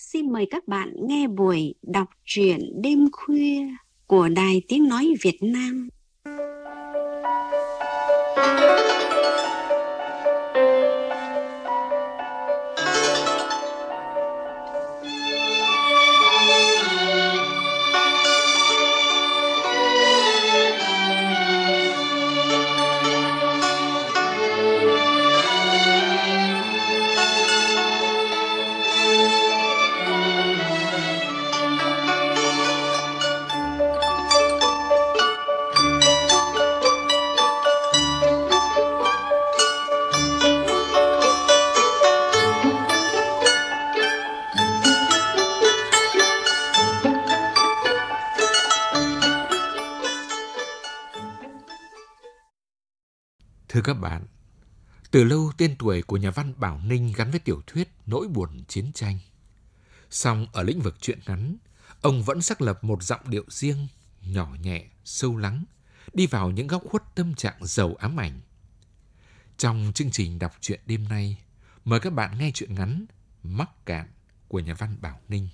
xin mời các bạn nghe buổi đọc truyện đêm khuya của Đài Tiếng Nói Việt Nam. Thưa các bạn, từ lâu tên tuổi của nhà văn Bảo Ninh gắn với tiểu thuyết Nỗi buồn chiến tranh. Song ở lĩnh vực truyện ngắn, ông vẫn xác lập một giọng điệu riêng, nhỏ nhẹ, sâu lắng, đi vào những góc khuất tâm trạng giàu ám ảnh. Trong chương trình đọc truyện đêm nay, mời các bạn nghe truyện ngắn Mắc Cạn của nhà văn Bảo Ninh.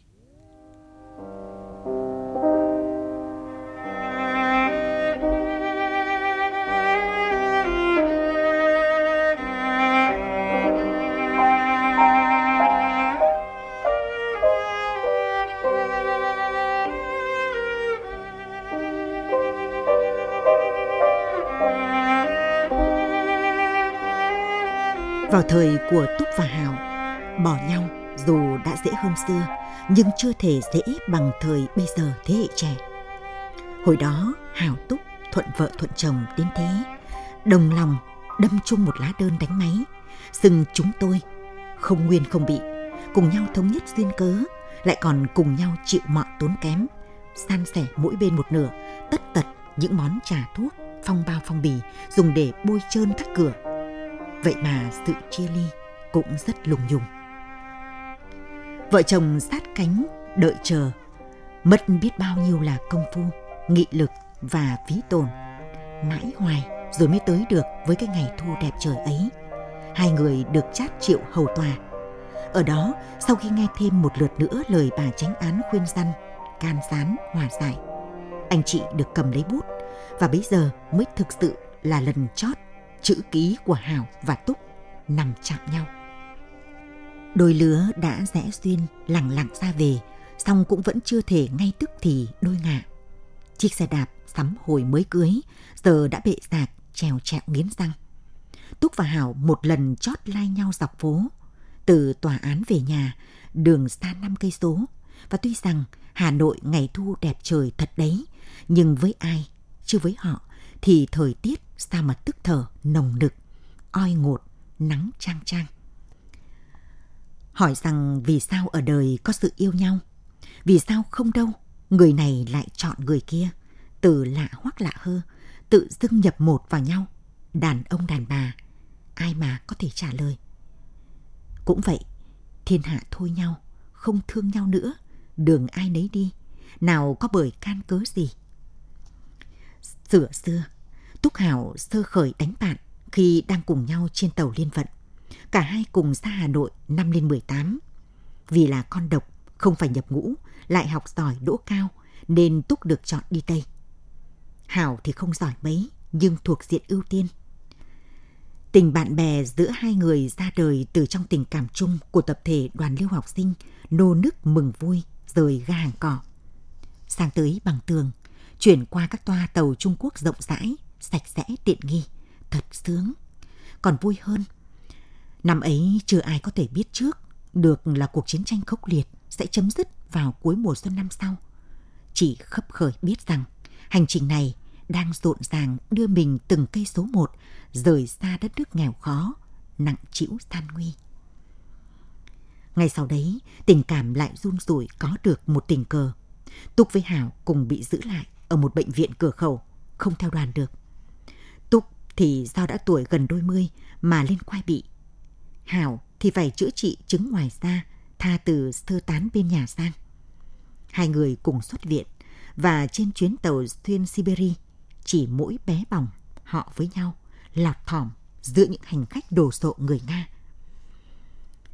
Vào thời của Túc và Hào, bỏ nhau dù đã dễ hơn xưa, nhưng chưa thể dễ bằng thời bây giờ thế hệ trẻ. Hồi đó, Hào Túc thuận vợ thuận chồng đến thế, đồng lòng đâm chung một lá đơn đánh máy, xưng chúng tôi không nguyên không bị, cùng nhau thống nhất duyên cớ, lại còn cùng nhau chịu mọi tốn kém, san sẻ mỗi bên một nửa, tất tật những món trà thuốc, phong bao phong bì dùng để bôi trơn các cửa. Vậy mà sự chia ly cũng rất lùng nhùng. Vợ chồng sát cánh đợi chờ, mất biết bao nhiêu là công phu, nghị lực và phí tổn. Mãi hoài rồi mới tới được với cái ngày thu đẹp trời ấy. Hai người được chát triệu hầu tòa. Ở đó, sau khi nghe thêm một lượt nữa lời bà chánh án khuyên răn, can gián hòa giải, anh chị được cầm lấy bút, và bây giờ mới thực sự là lần chót chữ ký của Hào và Túc nằm chạm nhau. Đôi lứa đã rẽ duyên lẳng lặng ra về, song cũng vẫn chưa thể ngay tức thì đôi ngả. Chiếc xe đạp sắm hồi mới cưới giờ đã bệ rạc trèo trẹo nghiến răng. Túc và Hào một lần chót lai nhau dọc phố. Từ tòa án về nhà, đường xa 5 cây số, và tuy rằng Hà Nội ngày thu đẹp trời thật đấy, nhưng với ai, chứ với họ thì thời tiết sao mà tức thở nồng nực, oi ngột, nắng chang chang. Hỏi rằng vì sao ở đời có sự yêu nhau, vì sao không đâu, người này lại chọn người kia, từ lạ hoắc lạ hơ, tự dưng nhập một vào nhau, đàn ông đàn bà, ai mà có thể trả lời. Cũng vậy, thiên hạ thôi nhau, không thương nhau nữa, đường ai nấy đi, nào có bởi can cớ gì. Xưa, Túc Hào sơ khởi đánh bạn khi đang cùng nhau trên tàu Liên Vận. Cả hai cùng ra Hà Nội năm lên 18. Vì là con độc, không phải nhập ngũ, lại học giỏi đỗ cao, nên Túc được chọn đi Tây. Hào thì không giỏi mấy, nhưng thuộc diện ưu tiên. Tình bạn bè giữa hai người ra đời từ trong tình cảm chung của tập thể đoàn lưu học sinh, nô nức mừng vui, rời ga Hàng Cỏ. Sang tới Bằng Tường, chuyển qua các toa tàu Trung Quốc rộng rãi, sạch sẽ tiện nghi, thật sướng. Còn vui hơn, năm ấy chưa ai có thể biết trước được là cuộc chiến tranh khốc liệt sẽ chấm dứt vào cuối mùa xuân năm sau. Chỉ khấp khởi biết rằng hành trình này đang rộn ràng đưa mình từng cây số một rời xa đất nước nghèo khó, nặng trĩu gian nguy. Ngay sau đấy, tình cảm lại run rủi có được một tình cờ. Túc với Hào cùng bị giữ lại ở một bệnh viện cửa khẩu, không theo đoàn được. Túc thì do đã tuổi gần đôi mươi mà lên quai bị. Hào thì phải chữa trị chứng ngoài da, tha từ sơ tán bên nhà sang. Hai người cùng xuất viện, và trên chuyến tàu xuyên Siberia, chỉ mỗi bé bỏng họ với nhau, lọt thỏm giữa những hành khách đồ sộ người Nga.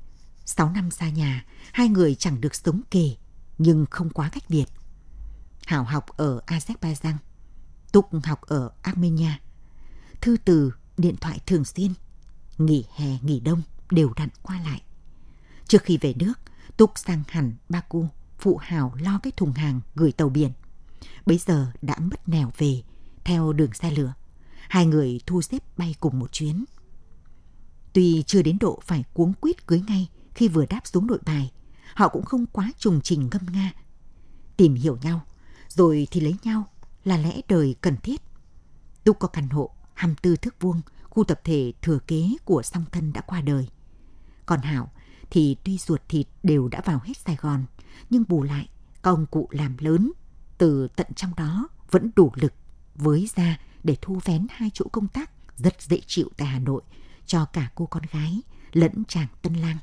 6 năm xa nhà, hai người chẳng được sống kề, nhưng không quá cách biệt. Hảo học ở Azerbaijan, Túc học ở Armenia. Thư từ, điện thoại thường xuyên, nghỉ hè, nghỉ đông đều đặn qua lại. Trước khi về nước, Túc sang hẳn Baku phụ Hảo lo cái thùng hàng gửi tàu biển. Bấy giờ đã mất nẻo về theo đường xe lửa. Hai người thu xếp bay cùng một chuyến. Tuy chưa đến độ phải cuống quýt cưới ngay khi vừa đáp xuống Nội Bài, họ cũng không quá trùng trình ngâm nga. Tìm hiểu nhau, rồi thì lấy nhau là lẽ đời cần thiết. Túc có căn hộ 24 thước vuông, khu tập thể thừa kế của song thân đã qua đời. Còn Hảo thì tuy ruột thịt đều đã vào hết Sài Gòn, nhưng bù lại các ông cụ làm lớn, từ tận trong đó vẫn đủ lực với ra để thu vén 2 chỗ công tác rất dễ chịu tại Hà Nội cho cả cô con gái lẫn chàng tân lang.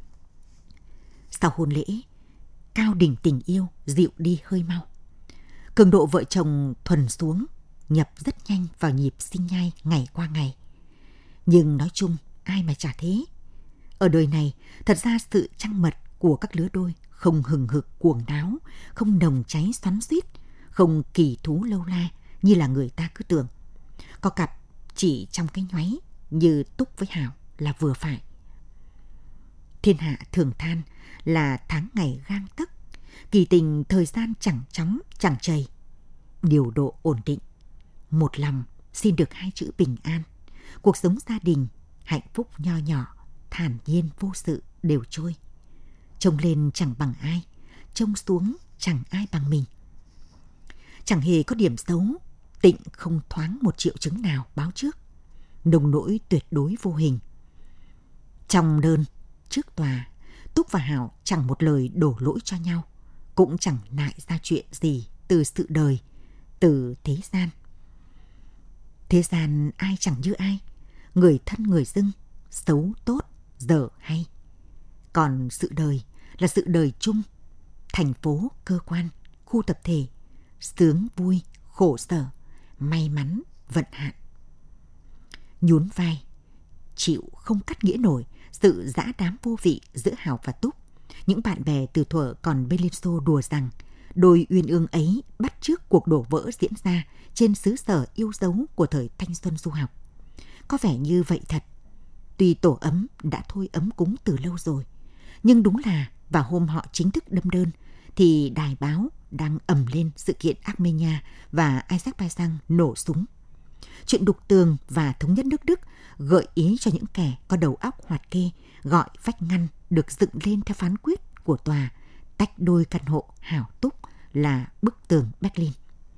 Sau hôn lễ, cao đỉnh tình yêu dịu đi hơi mau. Cường độ vợ chồng thuần xuống, nhập rất nhanh vào nhịp sinh nhai ngày qua ngày. Nhưng nói chung, ai mà chả thế. Ở đời này, thật ra sự trăng mật của các lứa đôi không hừng hực cuồng náo, không nồng cháy xoắn xuýt, không kỳ thú lâu la như là người ta cứ tưởng. Có cặp chỉ trong cái nhoáy như Túc với Hảo là vừa phải. Thiên hạ thường than là tháng ngày gang tấc, kỳ tình thời gian chẳng chóng chẳng chầy. Điều độ ổn định, một lòng xin được 2 chữ bình an. Cuộc sống gia đình, hạnh phúc nho nhỏ, thản nhiên vô sự đều trôi. Trông lên chẳng bằng ai, trông xuống chẳng ai bằng mình. Chẳng hề có điểm xấu, Tịnh không thoáng một triệu chứng nào báo trước. Nồng nỗi tuyệt đối vô hình. Trong đơn, trước tòa, Túc và Hảo chẳng một lời đổ lỗi cho nhau, cũng chẳng nại ra chuyện gì từ sự đời, từ thế gian. Thế gian ai chẳng như ai, người thân người dưng, xấu tốt, dở hay. Còn sự đời là sự đời chung, thành phố, cơ quan, khu tập thể, sướng vui, khổ sở, may mắn, vận hạn. Nhún vai, chịu không cắt nghĩa nổi sự dã đám vô vị giữa Hảo và Túc. Những bạn bè từ thuở còn bên Liên Xô đùa rằng đôi uyên ương ấy bắt chước cuộc đổ vỡ diễn ra trên xứ sở yêu dấu của thời thanh xuân du học. Có vẻ như vậy thật. Tuy tổ ấm đã thôi ấm cúng từ lâu rồi, nhưng đúng là vào hôm họ chính thức đâm đơn thì đài báo đang ầm lên sự kiện Armenia và Azerbaijan nổ súng. Chuyện đục tường và thống nhất nước Đức gợi ý cho những kẻ có đầu óc hoạt kê gọi vách ngăn được dựng lên theo phán quyết của tòa tách đôi căn hộ Hảo Túc là bức tường Berlin.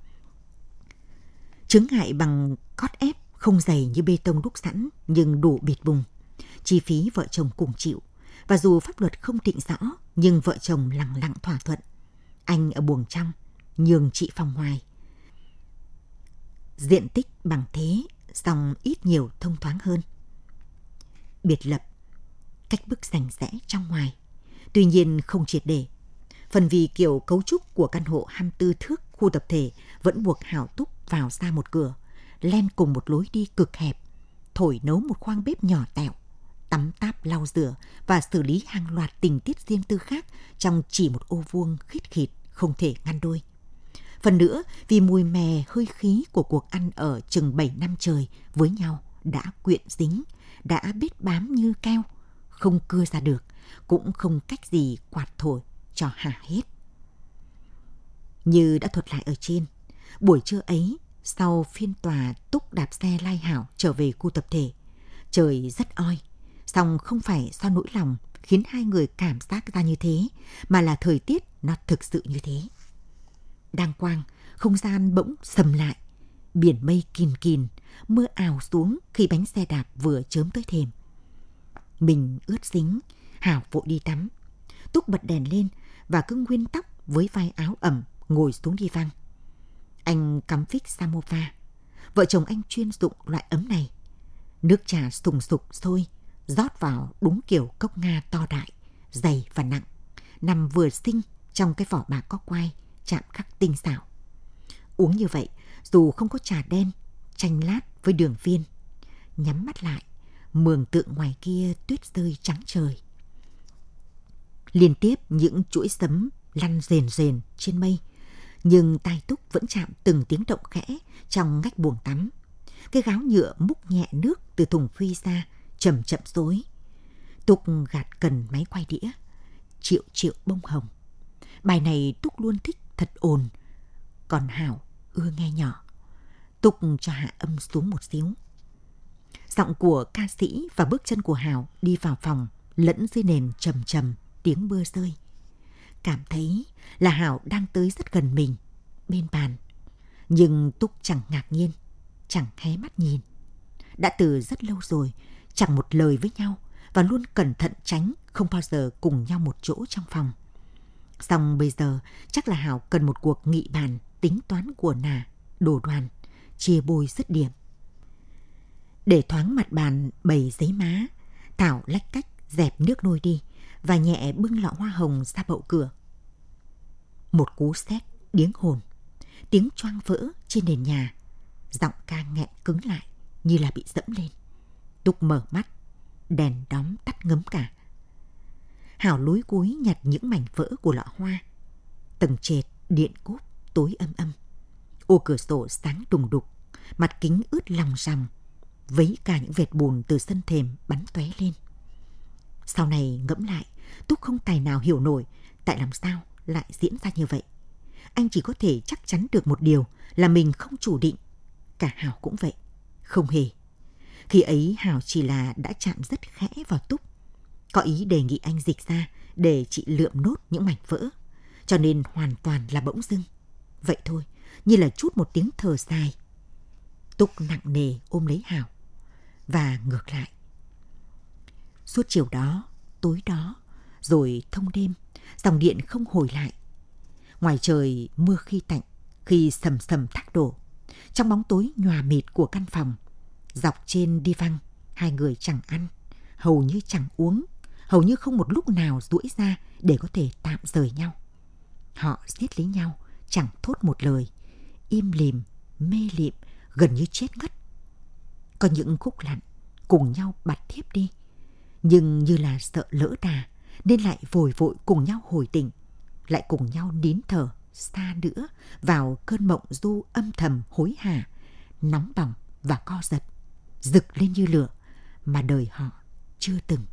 Chướng ngại bằng cốt ép không dày như bê tông đúc sẵn nhưng đủ bịt bùng. Chi phí vợ chồng cùng chịu, và dù pháp luật không định rõ nhưng vợ chồng lẳng lặng thỏa thuận. Anh ở buồng trong, nhường chị phòng ngoài. Diện tích bằng thế, song ít nhiều thông thoáng hơn. Biệt lập, cách bức rành rẽ trong ngoài, tuy nhiên không triệt để. Phần vì kiểu cấu trúc của căn hộ 24 thước khu tập thể vẫn buộc Hảo Túc vào ra một cửa, len cùng một lối đi cực hẹp, thổi nấu một khoang bếp nhỏ tẹo, tắm táp lau rửa và xử lý hàng loạt tình tiết riêng tư khác trong chỉ một ô vuông khít khịt không thể ngăn đôi. Phần nữa vì mùi mè hơi khí của cuộc ăn ở chừng 7 năm trời với nhau đã quyện dính, đã bết bám như keo, không cưa ra được, cũng không cách gì quạt thổi cho hả hết. Như đã thuật lại ở trên, buổi trưa ấy, sau phiên tòa Túc đạp xe lai Hảo trở về khu tập thể. Trời rất oi, song không phải do nỗi lòng khiến hai người cảm giác ra như thế, mà là thời tiết nó thực sự như thế. Đang quang, không gian bỗng sầm lại, biển mây kìn kìn, mưa ào xuống khi bánh xe đạp vừa chớm tới thềm. Mình ướt dính, Hảo vội đi tắm. Túc bật đèn lên và cứ nguyên tóc với vai áo ẩm ngồi xuống đi văng. Anh cắm phích samovar. Vợ chồng anh chuyên dụng loại ấm này. Nước trà sùng sục sôi, rót vào đúng kiểu cốc Nga to đại, dày và nặng, nằm vừa xinh trong cái vỏ bạc có quai, chạm khắc tinh xảo. Uống như vậy, dù không có trà đen, chanh lát với đường viên, nhắm mắt lại, mường tượng ngoài kia tuyết rơi trắng trời. Liên tiếp những chuỗi sấm lăn rền rền trên mây, nhưng tai Túc vẫn chạm từng tiếng động khẽ trong ngách buồng tắm. Cái gáo nhựa múc nhẹ nước từ thùng phi ra, chậm chậm xối. Túc gạt cần máy quay đĩa. Triệu triệu bông hồng. Bài này Túc luôn thích thật ồn, còn Hảo ưa nghe nhỏ. Túc cho hạ âm xuống một xíu. Giọng của ca sĩ và bước chân của Hảo đi vào phòng lẫn dưới nền trầm trầm tiếng mưa rơi. Cảm thấy là Hảo đang tới rất gần mình, bên bàn. Nhưng Túc chẳng ngạc nhiên, chẳng hé mắt nhìn. Đã từ rất lâu rồi, chẳng một lời với nhau và luôn cẩn thận tránh, không bao giờ cùng nhau một chỗ trong phòng. Xong bây giờ chắc là Hảo cần một cuộc nghị bàn, tính toán của nà, đồ đoàn, chia bôi dứt điểm. Để thoáng mặt bàn bầy giấy má, Thảo lách cách dẹp nước nôi đi và nhẹ bưng lọ hoa hồng ra bậu cửa. Một cú sét điếng hồn, tiếng choang vỡ trên nền nhà, giọng ca nghẹn cứng lại như là bị dẫm lên. Túc mở mắt, đèn đóm tắt ngấm cả. Hảo lúi cúi nhặt những mảnh vỡ của lọ hoa. Tầng trệt điện cúp tối âm âm. Ô cửa sổ sáng đùng đục, mặt kính ướt lòng ròng, vấy cả những vệt bùn từ sân thềm bắn tóe lên. Sau này ngẫm lại, Túc không tài nào hiểu nổi tại làm sao lại diễn ra như vậy. Anh chỉ có thể chắc chắn được một điều là mình không chủ định. Cả Hảo cũng vậy, không hề. Khi ấy Hảo chỉ là đã chạm rất khẽ vào Túc, có ý đề nghị anh dịch ra để chị lượm nốt những mảnh vỡ, cho nên hoàn toàn là bỗng dưng. Vậy thôi, như là chút một tiếng thở dài. Túc nặng nề ôm lấy Hảo và ngược lại. Suốt chiều đó, tối đó, rồi thông đêm, dòng điện không hồi lại. Ngoài trời mưa khi tạnh, khi sầm sầm thác đổ. Trong bóng tối nhòa mịt của căn phòng, dọc trên đi văng, hai người chẳng ăn, hầu như chẳng uống, hầu như không một lúc nào duỗi ra để có thể tạm rời nhau. Họ siết lấy nhau, chẳng thốt một lời, im lìm, mê lịm, gần như chết ngất. Có những khúc lặn cùng nhau bật thiếp đi, nhưng như là sợ lỡ đà nên lại vội vội cùng nhau hồi tỉnh, lại cùng nhau nín thở xa nữa vào cơn mộng du âm thầm hối hả, nóng bỏng và co giật, rực lên như lửa mà đời họ chưa từng.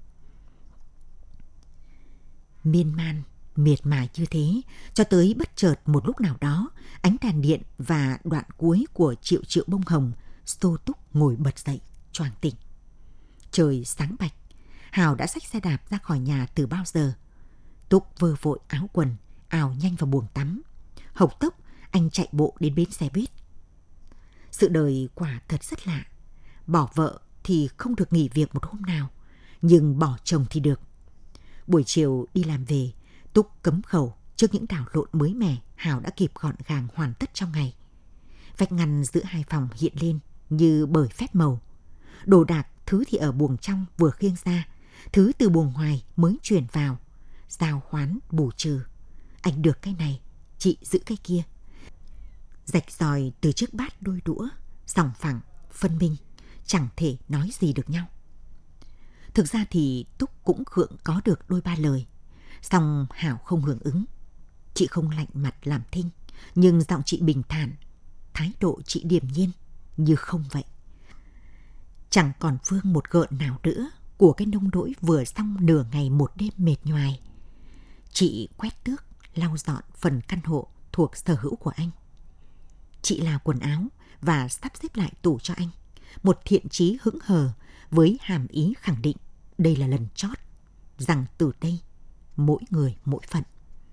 Miên man, miệt mài như thế, cho tới bất chợt một lúc nào đó, ánh đèn điện và đoạn cuối của Triệu triệu bông hồng, Tô Túc ngồi bật dậy, choàng tỉnh. Trời sáng bạch, Hào đã xách xe đạp ra khỏi nhà từ bao giờ. Túc vơ vội áo quần, ào nhanh vào buồng tắm. Hộc tốc, anh chạy bộ đến bến xe buýt. Sự đời quả thật rất lạ. Bỏ vợ thì không được nghỉ việc một hôm nào, nhưng bỏ chồng thì được. Buổi chiều đi làm về, Túc cấm khẩu trước những đảo lộn mới mẻ Hào đã kịp gọn gàng hoàn tất trong ngày. Vách ngăn giữa hai phòng hiện lên như bởi phép màu. Đồ đạc, thứ thì ở buồng trong vừa khiêng ra, thứ từ buồng ngoài mới chuyển vào. Giao khoán bù trừ. Anh được cái này, chị giữ cái kia. Rạch ròi từ chiếc bát đôi đũa, sòng phẳng, phân minh, chẳng thể nói gì được nhau. Thực ra thì Túc cũng gượng có được đôi ba lời, song Hảo không hưởng ứng. Chị không lạnh mặt làm thinh, nhưng giọng chị bình thản, thái độ chị điềm nhiên như không vậy. Chẳng còn vương một gợn nào nữa của cái nông nỗi vừa xong nửa ngày một đêm mệt nhoài. Chị quét tước, lau dọn phần căn hộ thuộc sở hữu của anh. Chị là quần áo và sắp xếp lại tủ cho anh, một thiện chí hững hờ với hàm ý khẳng định đây là lần chót, rằng từ đây mỗi người mỗi phận.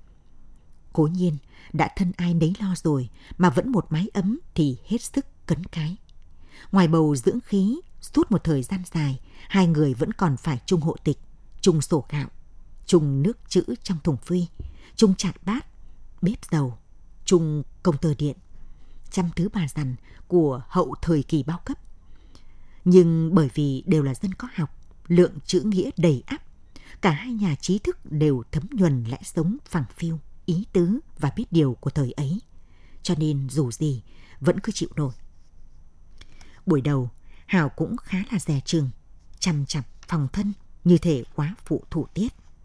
Cố nhiên đã thân ai nấy lo rồi mà vẫn một mái ấm thì hết sức cấn cái. Ngoài bầu dưỡng khí, suốt một thời gian dài, hai người vẫn còn phải chung hộ tịch, chung sổ gạo, chung nước trữ trong thùng phi, chung chạn bát, bếp dầu, chung công tơ điện, trăm thứ bà dằn của hậu thời kỳ bao cấp. Nhưng bởi vì đều là dân có học, lượng chữ nghĩa đầy ắp, cả hai nhà trí thức đều thấm nhuần lẽ sống phẳng phiu, ý tứ và biết điều của thời ấy, cho nên dù gì vẫn cứ chịu nổi. Buổi đầu, Hào cũng khá là dè chừng, chằm chằm phòng thân như thể quá phụ thủ tiết.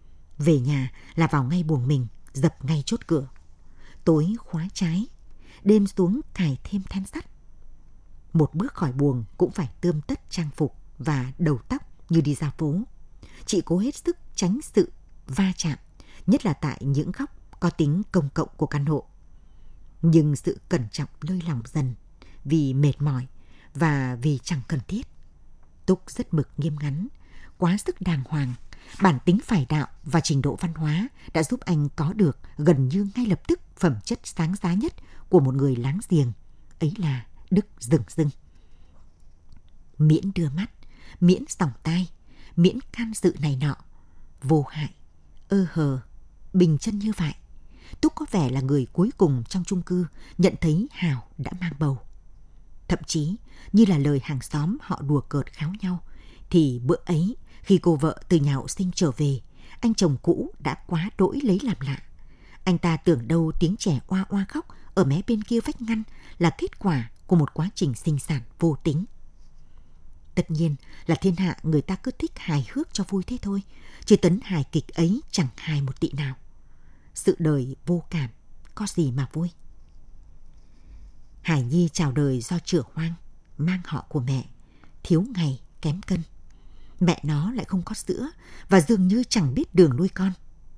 Về nhà là vào ngay buồng mình, dập ngay chốt cửa. Tối khóa trái, đêm xuống cài thêm then sắt. Một bước khỏi buồng cũng phải tươm tất trang phục và đầu tóc như đi ra phố. Chị cố hết sức tránh sự va chạm, nhất là tại những góc có tính công cộng của căn hộ. Nhưng sự cẩn trọng lơi lỏng dần vì mệt mỏi và vì chẳng cần thiết. Túc rất mực nghiêm ngắn, quá sức đàng hoàng. Bản tính phải đạo và trình độ văn hóa đã giúp anh có được gần như ngay lập tức phẩm chất sáng giá nhất của một người láng giềng, ấy là đức dửng dưng. Miễn đưa mắt, miễn sòng tai, miễn can dự này nọ, vô hại, hờ, bình chân như vậy. Túc có vẻ là người cuối cùng trong chung cư nhận thấy Hào đã mang bầu. Thậm chí, như là lời hàng xóm họ đùa cợt kháo nhau, thì bữa ấy, khi cô vợ từ nhà hộ sinh trở về, anh chồng cũ đã quá đỗi lấy làm lạ. Anh ta tưởng đâu tiếng trẻ oa oa khóc ở mé bên kia vách ngăn là kết quả của một quá trình sinh sản vô tính. Tất nhiên là thiên hạ người ta cứ thích hài hước cho vui thế thôi, chứ tấn hài kịch ấy chẳng hài một tị nào. Sự đời vô cảm, có gì mà vui. Hải Nhi chào đời do chửa hoang, mang họ của mẹ, thiếu ngày kém cân. Mẹ nó lại không có sữa và dường như chẳng biết đường nuôi con.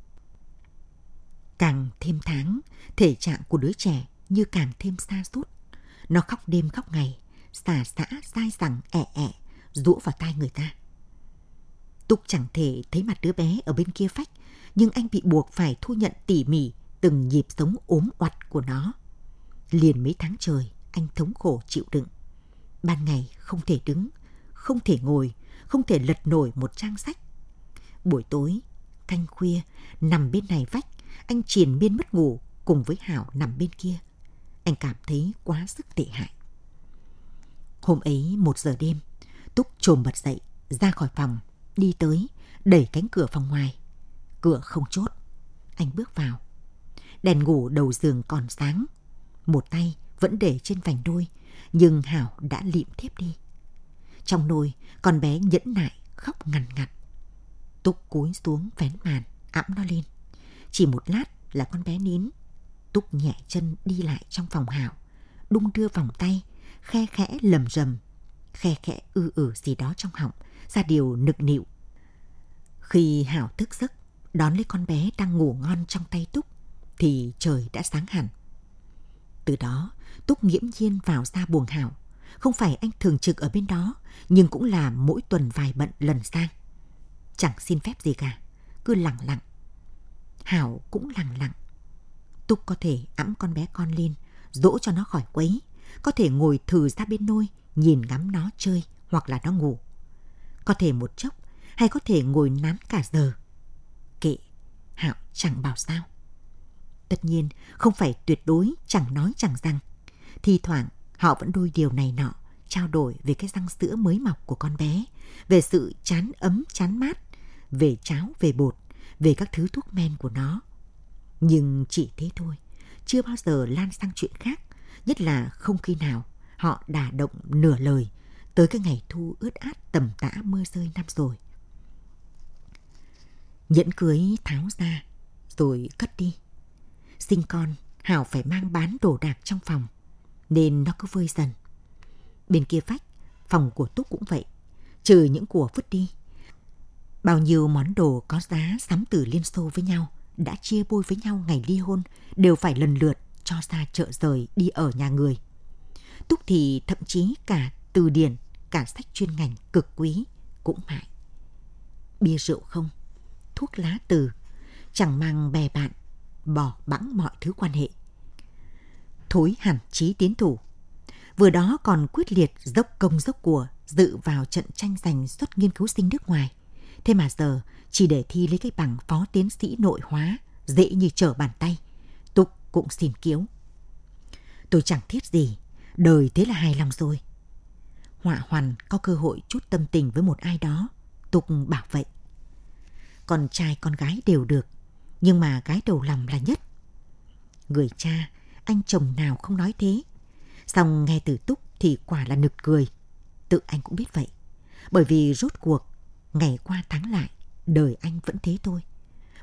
Càng thêm tháng, thể trạng của đứa trẻ như càng thêm sa sút. Nó khóc đêm khóc ngày, xả xả dai dẳng ẹ ẹ, giũa vào tai người ta. Túc chẳng thể thấy mặt đứa bé ở bên kia vách, nhưng anh bị buộc phải thu nhận tỉ mỉ từng nhịp sống ốm oặt của nó. Liền mấy tháng trời, anh thống khổ chịu đựng. Ban ngày không thể đứng, không thể ngồi, không thể lật nổi một trang sách. Buổi tối, canh khuya, nằm bên này vách, anh triền miên mất ngủ cùng với Hảo nằm bên kia. Anh cảm thấy quá sức tệ hại. Hôm ấy 1 giờ đêm, Túc chồm bật dậy, ra khỏi phòng, đi tới, đẩy cánh cửa phòng ngoài. Cửa không chốt. Anh bước vào. Đèn ngủ đầu giường còn sáng. Một tay vẫn để trên vành đôi, nhưng Hảo đã lịm thiếp đi. Trong nôi, con bé nhẫn nại khóc ngằn ngặt. Túc cúi xuống vén màn, ẵm nó lên. Chỉ một lát là con bé nín. Túc nhẹ chân đi lại trong phòng Hảo, đung đưa vòng tay, khe khẽ lầm rầm, khe khẽ gì đó trong họng, ra điều nực nịu. Khi Hảo thức giấc, đón lấy con bé đang ngủ ngon trong tay Túc, thì trời đã sáng hẳn. Từ đó, Túc nghiễm nhiên vào ra buồng Hảo. Không phải anh thường trực ở bên đó, nhưng cũng là mỗi tuần vài bận lần sang. Chẳng xin phép gì cả, cứ lẳng lặng. Hảo cũng lẳng lặng. Túc có thể ẵm con bé con lên, dỗ cho nó khỏi quấy. Có thể ngồi thừ ra bên nôi, nhìn ngắm nó chơi hoặc là nó ngủ. Có thể một chốc, hay có thể ngồi nán cả giờ. Kệ, Hảo chẳng bảo sao. Tất nhiên, không phải tuyệt đối chẳng nói chẳng rằng. Thi thoảng, họ vẫn đôi điều này nọ, trao đổi về cái răng sữa mới mọc của con bé, về sự chán ấm chán mát, về cháo, về bột, về các thứ thuốc men của nó. Nhưng chỉ thế thôi, chưa bao giờ lan sang chuyện khác, nhất là không khi nào họ đả động nửa lời tới cái ngày thu ướt át tầm tã mưa rơi năm rồi. Nhẫn cưới tháo ra, rồi cất đi. Sinh con, Hảo phải mang bán đồ đạc trong phòng, nên nó cứ vơi dần. Bên kia vách, phòng của Túc cũng vậy, trừ những của vứt đi. Bao nhiêu món đồ có giá sắm từ Liên Xô với nhau, đã chia bôi với nhau ngày ly hôn, đều phải lần lượt cho ra chợ rời đi ở nhà người. Túc thì thậm chí cả từ điển, cả sách chuyên ngành cực quý cũng mại. Bia rượu không, thuốc lá từ, chẳng mang bè bạn, bỏ bẵng mọi thứ quan hệ. Thối hẳn chí tiến thủ. Vừa đó còn quyết liệt dốc công dốc của dự vào trận tranh giành suất nghiên cứu sinh nước ngoài. Thế mà giờ chỉ để thi lấy cái bằng phó tiến sĩ nội hóa, dễ như trở bàn tay. Túc cũng xin kiếu. Tôi chẳng thiết gì, đời thế là hài lòng rồi. Họa hoàn có cơ hội chút tâm tình với một ai đó, Túc bảo vậy. Con trai con gái đều được, nhưng mà gái đầu lòng là nhất. Người cha, anh chồng nào không nói thế. Xong nghe từ Túc thì quả là nực cười. Tự anh cũng biết vậy. Bởi vì rốt cuộc, ngày qua tháng lại, đời anh vẫn thế thôi.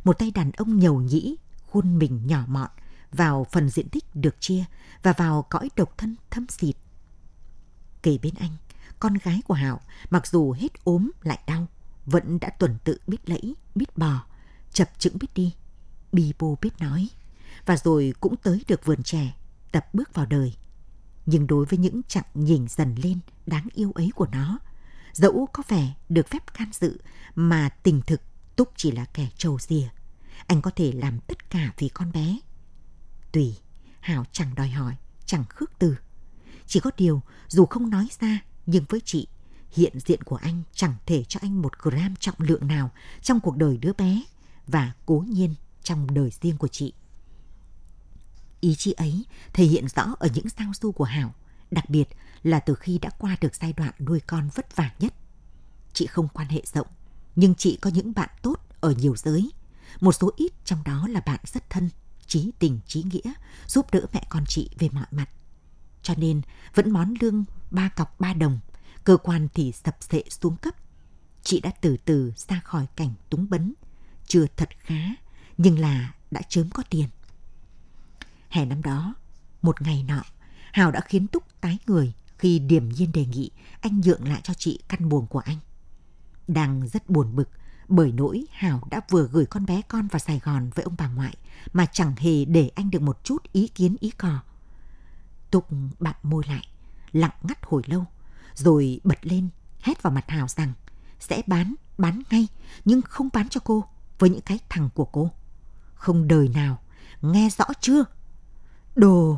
một tay đàn ông nhầu nhĩ, khuôn mình nhỏ mọn, vào phần diện tích được chia và vào cõi độc thân thâm xịt. Kề bên anh, con gái của Hảo mặc dù hết ốm lại đau, vẫn đã tuần tự biết lẫy, biết bò, chập chững biết đi, bi bô biết nói, và rồi cũng tới được vườn trẻ, tập bước vào đời. Nhưng đối với những chặng nhìn dần lên đáng yêu ấy của nó, dẫu có vẻ được phép can dự mà tình thực Túc chỉ là kẻ trầu rìa. Anh có thể làm tất cả vì con bé. Tùy, Hảo chẳng đòi hỏi, chẳng khước từ. Chỉ có điều, dù không nói ra, nhưng với chị, hiện diện của anh chẳng thể cho anh một gram trọng lượng nào trong cuộc đời đứa bé, và cố nhiên trong đời riêng của chị. Ý chí ấy thể hiện rõ ở những giao du của Hảo, đặc biệt là từ khi đã qua được giai đoạn nuôi con vất vả nhất. Chị không quan hệ rộng, nhưng chị có những bạn tốt ở nhiều giới. Một số ít trong đó là bạn rất thân, chí tình chí nghĩa, giúp đỡ mẹ con chị về mọi mặt. Cho nên vẫn món lương 3 cọc 3 đồng, cơ quan thì sập xệ xuống cấp. Chị đã từ từ ra khỏi cảnh túng bấn, chưa thật khá, nhưng là đã chớm có tiền. Hè năm đó, một ngày nọ, Hào đã khiến Túc tái người khi điềm nhiên đề nghị anh nhượng lại cho chị căn buồng của anh. Đang rất buồn bực bởi nỗi Hào đã vừa gửi con bé con vào Sài Gòn với ông bà ngoại mà chẳng hề để anh được một chút ý kiến ý cò. Túc bặm môi lại, lặng ngắt hồi lâu, rồi bật lên hét vào mặt Hào rằng sẽ bán ngay, nhưng không bán cho cô với những cái thằng của cô. Không đời nào, nghe rõ chưa? Đồ!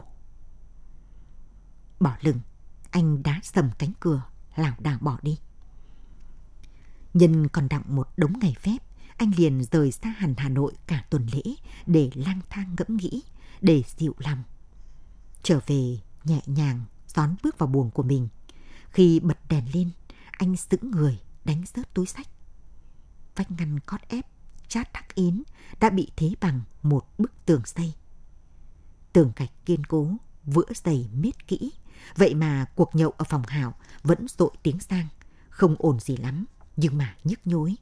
Bỏ lửng, anh đá sầm cánh cửa, lảo đảo bỏ đi. Nhân còn đặng một đống ngày phép, anh liền rời xa hẳn Hà Nội cả tuần lễ để lang thang ngẫm nghĩ, để dịu lòng. Trở về nhẹ nhàng, rón bước vào buồng của mình. Khi bật đèn lên, anh sững người, đánh rớt túi xách. Vách ngăn cót ép, chát hắc yến đã bị thế bằng một bức tường xây. Tường gạch kiên cố, vữa dày miết kỹ, vậy mà cuộc nhậu ở phòng Hảo vẫn dội tiếng sang, không ổn gì lắm, nhưng mà nhức nhối.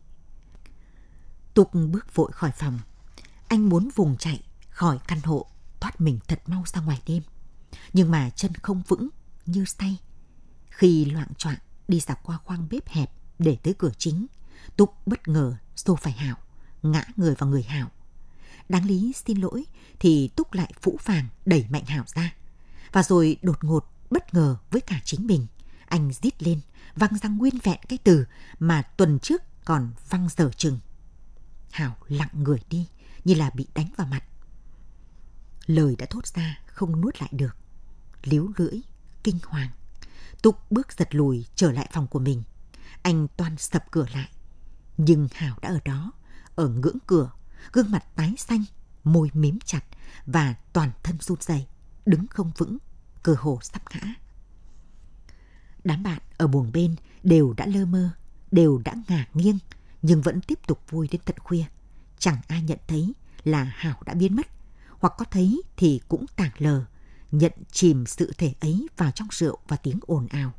Túc bước vội khỏi phòng. Anh muốn vùng chạy khỏi căn hộ, thoát mình thật mau ra ngoài đêm. Nhưng mà chân không vững, như say. Khi loạng choạng đi dọc qua khoang bếp hẹp để tới cửa chính, Túc bất ngờ xô phải Hảo, ngã người vào người Hảo. Đáng lý xin lỗi thì Túc lại phũ phàng đẩy mạnh Hảo ra. Và rồi đột ngột, bất ngờ với cả chính mình, anh rít lên, văng ra nguyên vẹn cái từ mà tuần trước còn văng dở chừng. Hảo lặng người đi như là bị đánh vào mặt. Lời đã thốt ra không nuốt lại được. Líu lưỡi, kinh hoàng, Túc bước giật lùi trở lại phòng của mình. Anh toan sập cửa lại, nhưng Hảo đã ở đó, ở ngưỡng cửa, gương mặt tái xanh, môi mím chặt và toàn thân run rẩy, đứng không vững, cơ hồ sắp ngã. Đám bạn ở buồng bên đều đã lơ mơ, đều đã ngả nghiêng, nhưng vẫn tiếp tục vui đến tận khuya. Chẳng ai nhận thấy là Hảo đã biến mất, hoặc có thấy thì cũng tảng lờ, nhận chìm sự thể ấy vào trong rượu và tiếng ồn ào.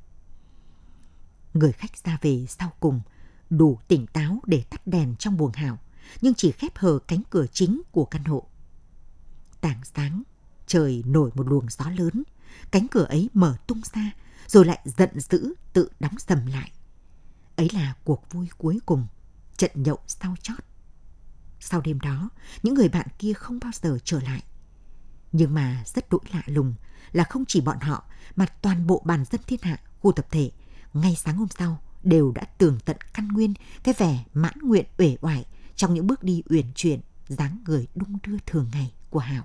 Người khách ra về sau cùng đủ tỉnh táo để tắt đèn trong buồng Hảo, nhưng chỉ khép hờ cánh cửa chính của căn hộ. Tảng sáng, trời nổi một luồng gió lớn, cánh cửa ấy mở tung ra, rồi lại giận dữ tự đóng sầm lại. Ấy là cuộc vui cuối cùng, trận nhậu sau chót. Sau đêm đó, những người bạn kia không bao giờ trở lại. Nhưng mà rất đỗi lạ lùng là không chỉ bọn họ mà toàn bộ bàn dân thiên hạ, khu tập thể, ngay sáng hôm sau đều đã tường tận căn nguyên cái vẻ mãn nguyện uể oải trong những bước đi uyển chuyển, dáng người đung đưa thường ngày của Hảo.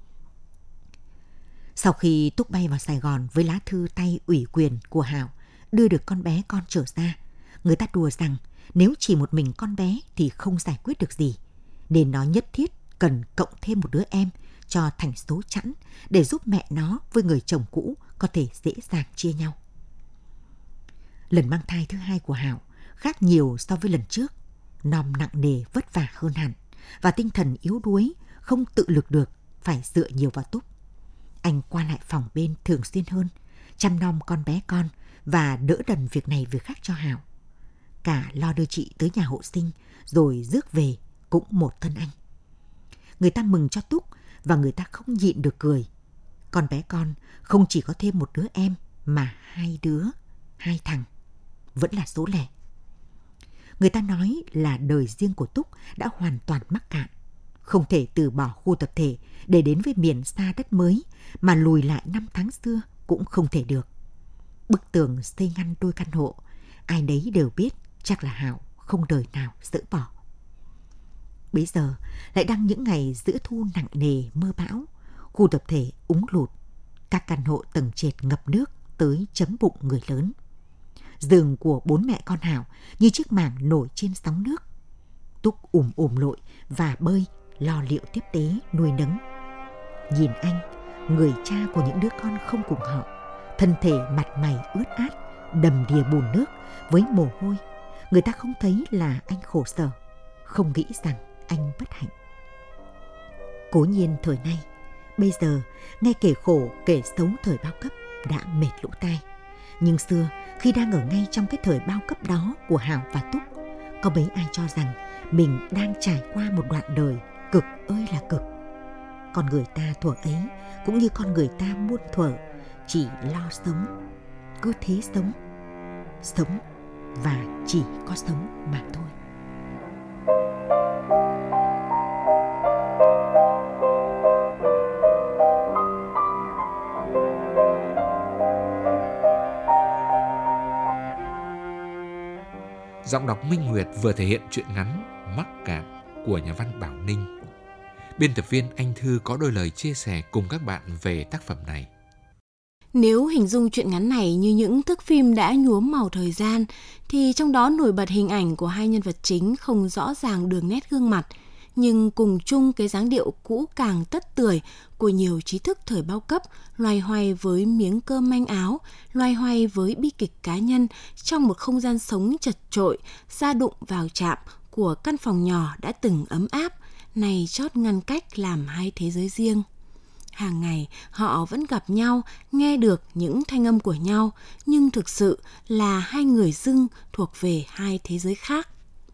Sau khi Túc bay vào Sài Gòn với lá thư tay ủy quyền của Hảo đưa được con bé con trở ra, người ta đùa rằng nếu chỉ một mình con bé thì không giải quyết được gì, nên nó nhất thiết cần cộng thêm một đứa em cho thành số chẵn để giúp mẹ nó với người chồng cũ có thể dễ dàng chia nhau. Lần mang thai thứ hai của Hảo khác nhiều so với lần trước, nom nặng nề vất vả hơn hẳn và tinh thần yếu đuối, không tự lực được, phải dựa nhiều vào Túc. Anh qua lại phòng bên thường xuyên hơn, chăm nom con bé con và đỡ đần việc này việc khác cho Hảo. Cả lo đưa chị tới nhà hộ sinh rồi rước về cũng một thân anh. người ta mừng cho Túc và người ta không nhịn được cười. Con bé con không chỉ có thêm một đứa em mà 2 đứa, 2 thằng. Vẫn là số lẻ. Người ta nói là đời riêng của Túc đã hoàn toàn mắc cạn. Không thể từ bỏ khu tập thể để đến với miền xa đất mới mà lùi lại năm tháng xưa cũng không thể được. Bức tường xây ngăn đôi căn hộ, ai nấy đều biết chắc là Hảo không đời nào dỡ bỏ. Bây giờ lại đang những ngày giữa thu nặng nề mưa bão, khu tập thể úng lụt, các căn hộ tầng trệt ngập nước tới chấm bụng người lớn. Giường của 4 mẹ con Hảo như chiếc mảng nổi trên sóng nước. Túc lội và bơi, lo liệu tiếp tế nuôi nấng. Nhìn anh, người cha của những đứa con không cùng họ, thân thể mặt mày ướt át, đầm đìa bùn nước với mồ hôi, người ta không thấy là anh khổ sở, không nghĩ rằng anh bất hạnh. Cố nhiên thời nay, bây giờ nghe kể khổ kể xấu thời bao cấp đã mệt lỗ tai. Nhưng xưa, khi đang ở ngay trong cái thời bao cấp đó của Hảo và Túc, có mấy ai cho rằng mình đang trải qua một đoạn đời cực ơi là cực. Con người ta thuở ấy cũng như con người ta muôn thuở, chỉ lo sống, cứ thế sống và chỉ có sống mà thôi. Giọng đọc Minh Nguyệt vừa thể hiện truyện ngắn Mắc Cạn của nhà văn Bảo Ninh. Biên tập viên Anh Thư có đôi lời chia sẻ cùng các bạn về tác phẩm này. Nếu hình dung truyện ngắn này như những thước phim đã nhuốm màu thời gian, thì trong đó nổi bật hình ảnh của hai nhân vật chính không rõ ràng đường nét gương mặt, nhưng cùng chung cái dáng điệu cũ càng tất tưởi của nhiều trí thức thời bao cấp, loay hoay với miếng cơm manh áo, loay hoay với bi kịch cá nhân trong một không gian sống chật chội, da đụng vào chạm của căn phòng nhỏ đã từng ấm áp, này chót ngăn cách làm hai thế giới riêng. Hàng ngày họ vẫn gặp nhau, nghe được những thanh âm của nhau, nhưng thực sự là hai người dưng thuộc về hai thế giới khác.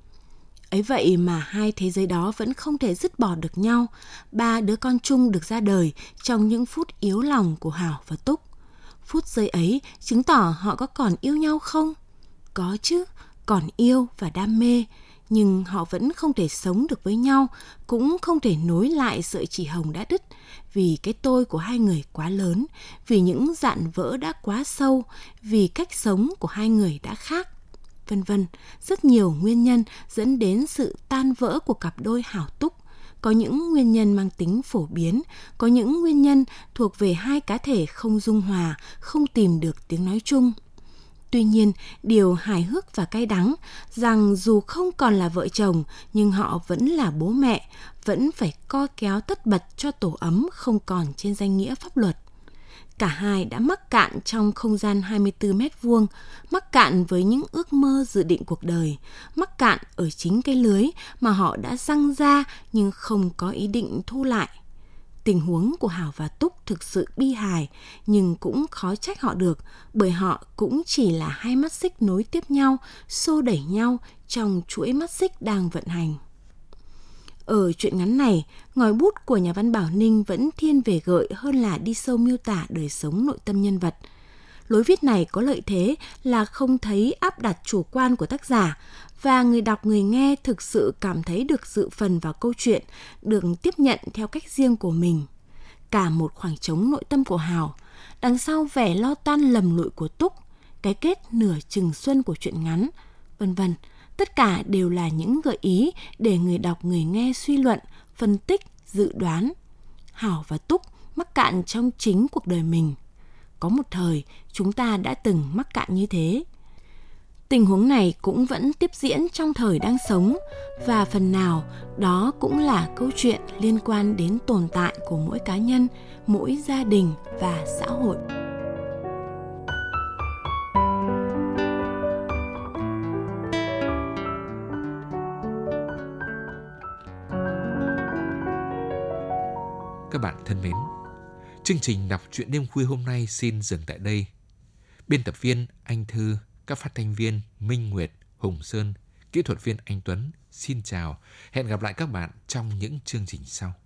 Ấy vậy mà hai thế giới đó vẫn không thể dứt bỏ được nhau. 3 đứa con chung được ra đời trong những phút yếu lòng của Hảo và Túc. Phút giây ấy chứng tỏ họ có còn yêu nhau không? Có chứ, còn yêu và đam mê. Nhưng họ vẫn không thể sống được với nhau, cũng không thể nối lại sợi chỉ hồng đã đứt, vì cái tôi của hai người quá lớn, vì những dạn vỡ đã quá sâu, vì cách sống của hai người đã khác. Vân vân, rất nhiều nguyên nhân dẫn đến sự tan vỡ của cặp đôi Hảo Túc. Có những nguyên nhân mang tính phổ biến, có những nguyên nhân thuộc về hai cá thể không dung hòa, không tìm được tiếng nói chung. Tuy nhiên, điều hài hước và cay đắng rằng dù không còn là vợ chồng, nhưng họ vẫn là bố mẹ, vẫn phải co kéo tất bật cho tổ ấm không còn trên danh nghĩa pháp luật. Cả hai đã mắc cạn trong không gian 24 mét vuông, mắc cạn với những ước mơ dự định cuộc đời, mắc cạn ở chính cái lưới mà họ đã giăng ra nhưng không có ý định thu lại. Tình huống của Hảo và Túc thực sự bi hài, nhưng cũng khó trách họ được, bởi họ cũng chỉ là hai mắt xích nối tiếp nhau, xô đẩy nhau trong chuỗi mắt xích đang vận hành. Ở truyện ngắn này, ngòi bút của nhà văn Bảo Ninh vẫn thiên về gợi hơn là đi sâu miêu tả đời sống nội tâm nhân vật. Lối viết này có lợi thế là không thấy áp đặt chủ quan của tác giả, và người đọc người nghe thực sự cảm thấy được dự phần vào câu chuyện, được tiếp nhận theo cách riêng của mình. Cả một khoảng trống nội tâm của Hảo, đằng sau vẻ lo toan lầm lụi của Túc, cái kết nửa chừng xuân của truyện ngắn, vân vân. Tất cả đều là những gợi ý để người đọc người nghe suy luận, phân tích, dự đoán. Hảo và Túc mắc cạn trong chính cuộc đời mình. Có một thời chúng ta đã từng mắc cạn như thế. Tình huống này cũng vẫn tiếp diễn trong thời đang sống, và phần nào đó cũng là câu chuyện liên quan đến tồn tại của mỗi cá nhân, mỗi gia đình và xã hội. Các bạn thân mến, chương trình đọc truyện đêm khuya hôm nay xin dừng tại đây. Biên tập viên Anh Thư, các phát thanh viên Minh Nguyệt, Hùng Sơn, kỹ thuật viên Anh Tuấn xin chào. Hẹn gặp lại các bạn trong những chương trình sau.